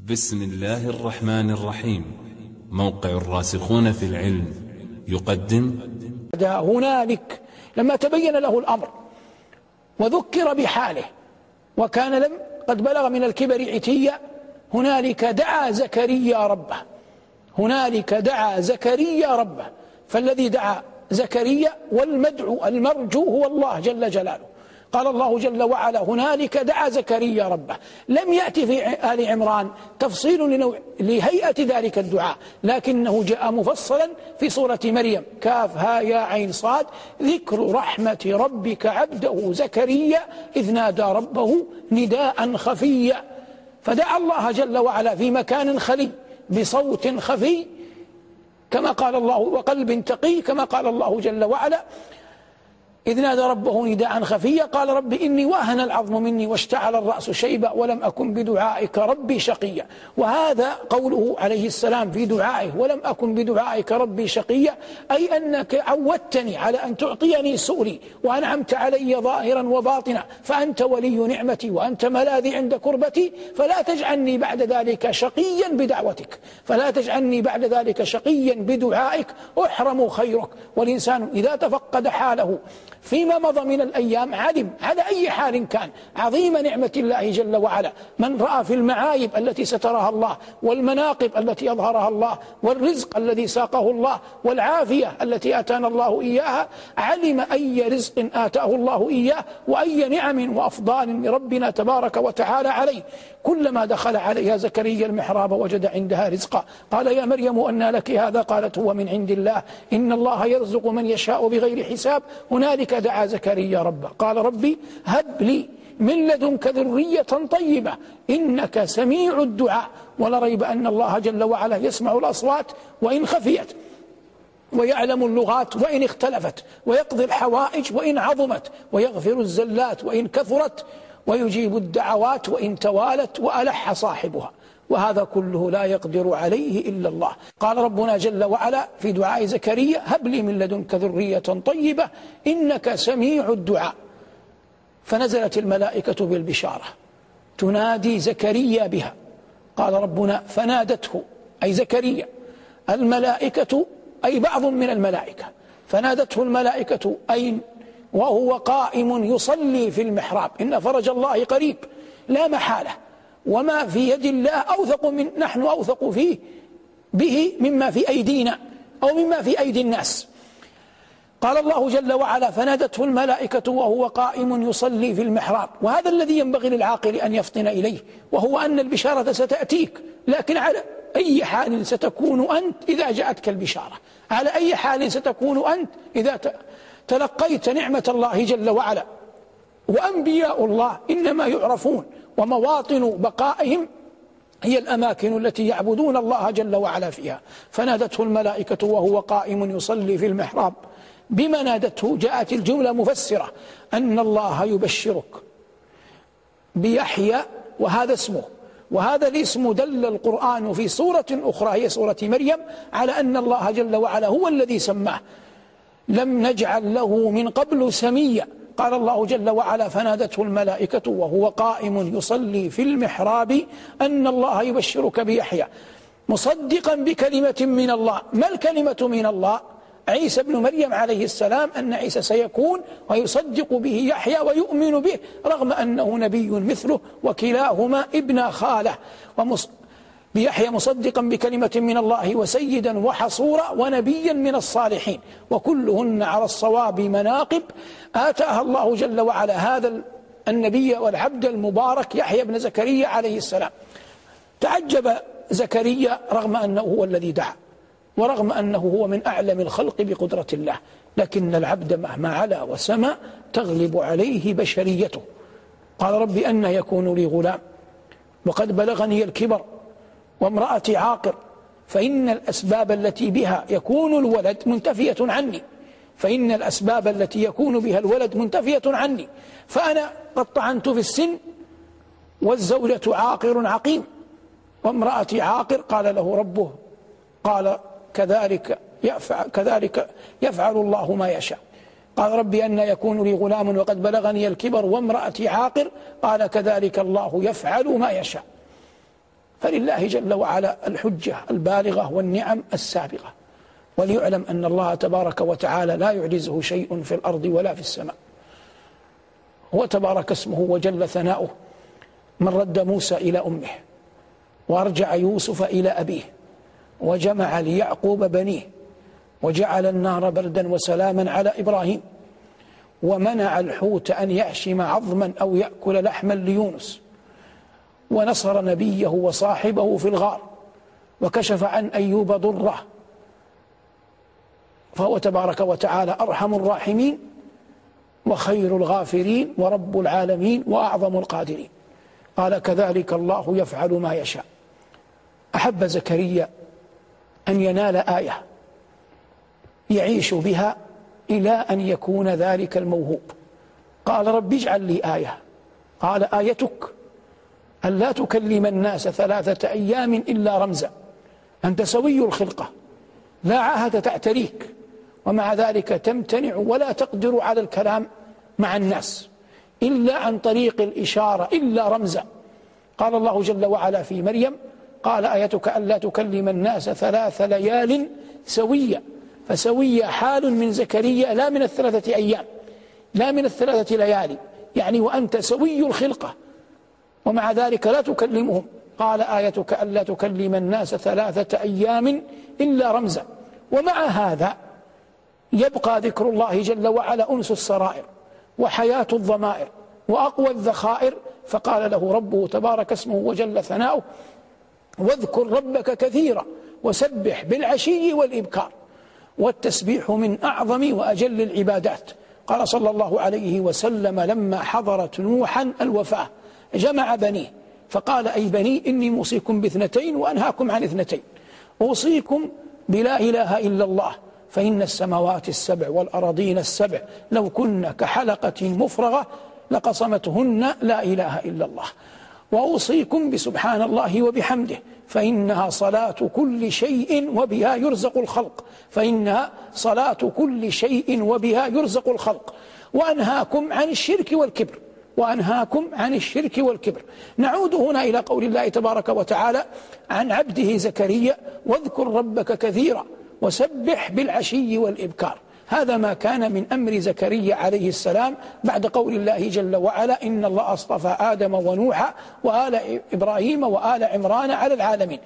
بسم الله الرحمن الرحيم. موقع الراسخون في العلم يقدم هنالك لما تبين له الأمر وذكر بحاله وكان قد بلغ من الكبر عتيا، هنالك دعا زكريا ربه. هنالك دعا زكريا ربه، فالذي دعا زكريا والمدعو المرجو هو الله جل جلاله. قال الله جل وعلا: هنالك دعا زكريا ربه. لم يأتي في آل عمران تفصيل لهيئة ذلك الدعاء، لكنه جاء مفصلا في سورة مريم: كاف ها يا عين صاد، ذكر رحمة ربك عبده زكريا إذ نادى ربه نداء خفيا. فدعا الله جل وعلا في مكان خلي بصوت خفي كما قال الله، وقلب تقي كما قال الله جل وعلا: إذ نادى ربه نداء خفيا قال: رب إني وهن العظم مني واشتعل الرأس شيبا ولم أكن بدعائك ربي شقيا. وهذا قوله عليه السلام في دعائه: ولم أكن بدعائك ربي شقيا، أي أنك عودتني على أن تعطيني سؤلي وأنعمت علي ظاهرا وباطنا، فأنت ولي نعمتي وأنت ملاذي عند كربتي، فلا تجعلني بعد ذلك شقيا بدعوتك، فلا تجعلني بعد ذلك شقيا بدعائك أحرم خيرك. والإنسان إذا تفقد حاله فيما مضى من الأيام علم على أي حال كان عظيم نعمة الله جل وعلا. من رأى في المعايب التي سترها الله، والمناقب التي أظهرها الله، والرزق الذي ساقه الله، والعافية التي آتانا الله إياها، علم أي رزق آتاه الله إياه وأي نعم وأفضال من ربنا تبارك وتعالى عليه. كلما دخل عليها زكريا المحراب وجد عندها رزقا. قال: يا مريم أنى لك هذا؟ قالت: هو من عند الله، إن الله يرزق من يشاء بغير حساب. هنالك دعا زكريا ربه قال: ربي هب لي من لدنك ذرية طيبة إنك سميع الدعاء. ولا ريب أن الله جل وعلا يسمع الأصوات وإن خفيت، ويعلم اللغات وإن اختلفت، ويقضي الحوائج وإن عظمت، ويغفر الزلات وإن كثرت، ويجيب الدعوات وإن توالت وألح صاحبها، وهذا كله لا يقدر عليه إلا الله. قال ربنا جل وعلا في دعاء زكريا: هب لي من لدنك ذرية طيبة إنك سميع الدعاء. فنزلت الملائكة بالبشارة تنادي زكريا بها. قال ربنا: فنادته أي زكريا الملائكة، أي بعض من الملائكة، فنادته الملائكة أي وهو قائم يصلي في المحراب. إن فرج الله قريب لا محالة، وما في يد الله أوثق من نحن أوثق فيه به مما في أيدينا أو مما في أيدي الناس. قال الله جل وعلا: فنادته الملائكة وهو قائم يصلي في المحراب. وهذا الذي ينبغي للعاقل أن يفطن إليه، وهو أن البشارة ستأتيك، لكن على أي حال ستكون أنت إذا جاءتك البشارة؟ على أي حال ستكون أنت إذا تلقيت نعمة الله جل وعلا؟ وأنبياء الله إنما يعرفون ومواطن بقائهم هي الأماكن التي يعبدون الله جل وعلا فيها. فنادته الملائكة وهو قائم يصلي في المحراب. بما نادته جاءت الجملة مفسرة: أن الله يبشرك بيحيى، وهذا اسمه، وهذا الاسم دل القرآن في سورة أخرى هي سورة مريم على أن الله جل وعلا هو الذي سماه. لم نجعل له من قبل سميا. قال الله جل وعلا: فنادته الملائكة وهو قائم يصلي في المحراب أن الله يبشرك بيحيى مصدقا بكلمة من الله. ما الكلمة من الله؟ عيسى بن مريم عليه السلام، أن عيسى سيكون ويصدق به يحيى ويؤمن به رغم أنه نبي مثله، وكلاهما ابن خاله. بيحيى مصدقا بكلمة من الله وسيدا وحصورا ونبيا من الصالحين، وكلهن على الصواب مناقب آتاها الله جل وعلا هذا النبي والعبد المبارك يحيى بن زكريا عليه السلام. تعجب زكريا رغم أنه هو الذي دعا، ورغم أنه هو من أعلم الخلق بقدرة الله، لكن العبد مهما علا وسما تغلب عليه بشريته. قال: رب أن يكون لي غلام وقد بلغني الكبر وامرأتي عاقر، فإن الأسباب التي بها يكون الولد منتفية عني، فإن الأسباب التي يكون بها الولد منتفية عني، فأنا قد طعنت في السن والزوجة عاقر عقيم وامرأتي عاقر. قال له ربه: قال كذلك يفعل الله ما يشاء. قال: ربي أن يكون لي غلام وقد بلغني الكبر وامرأتي عاقر. قال: كذلك الله يفعل ما يشاء. فلله جل وعلا الحجة البالغة والنعم السابغة. وليعلم أن الله تبارك وتعالى لا يعجزه شيء في الأرض ولا في السماء. هو تبارك اسمه وجل ثناؤه من رد موسى إلى أمه، وأرجع يوسف إلى أبيه، وجمع ليعقوب بنيه، وجعل النار بردا وسلاما على إبراهيم، ومنع الحوت أن يعشم عظما أو يأكل لحما ليونس، ونصر نبيه وصاحبه في الغار، وكشف عن أيوب ضره، فهو تبارك وتعالى أرحم الراحمين وخير الغافرين ورب العالمين وأعظم القادرين. قال كذلك الله يفعل ما يشاء. أحب زكريا أن ينال آية يعيش بها إلى أن يكون ذلك الموهوب. قال رب اجعل لي آية. قال آيتك ألا تكلم الناس 3 أيام إلا رمزا. أنت سوي الخلقة لا عاهة تعتريك، ومع ذلك تمتنع ولا تقدر على الكلام مع الناس إلا عن طريق الإشارة إلا رمزا. قال الله جل وعلا في مريم قال آيتك ألا تكلم الناس 3 ليال سوية. فسوية حال من زكريا لا من 3 أيام، لا من 3 ليالي، يعني وأنت سوي الخلقة ومع ذلك لا تكلمهم. قال آيتك ألا تكلم الناس 3 أيام إلا رمزا. ومع هذا يبقى ذكر الله جل وعلا أنس السرائر وحياة الضمائر وأقوى الذخائر. فقال له ربه تبارك اسمه وجل ثناؤه واذكر ربك كثيرا وسبح بالعشي والإبكار. والتسبيح من أعظم وأجل العبادات. قال صلى الله عليه وسلم لما حضرت نوحا الوفاة جمع بنيه فقال أي بني إني موصيكم ب2 وأنهاكم عن 2. أوصيكم بلا إله إلا الله فإن السماوات السبع والأراضين السبع لو كن كحلقة مفرغة لقصمتهن لا إله إلا الله. وأوصيكم بسبحان الله وبحمده فإنها صلاة كل شيء وبها يرزق الخلق، فإنها صلاة كل شيء وبها يرزق الخلق. وأنهاكم عن الشرك والكبر، وأنهاكم عن الشرك والكبر. نعود هنا إلى قول الله تبارك وتعالى عن عبده زكريا واذكر ربك كثيرا وسبح بالعشي والإبكار. هذا ما كان من أمر زكريا عليه السلام بعد قول الله جل وعلا إن الله اصطفى آدم ونوحا وآل إبراهيم وآل عمران على العالمين.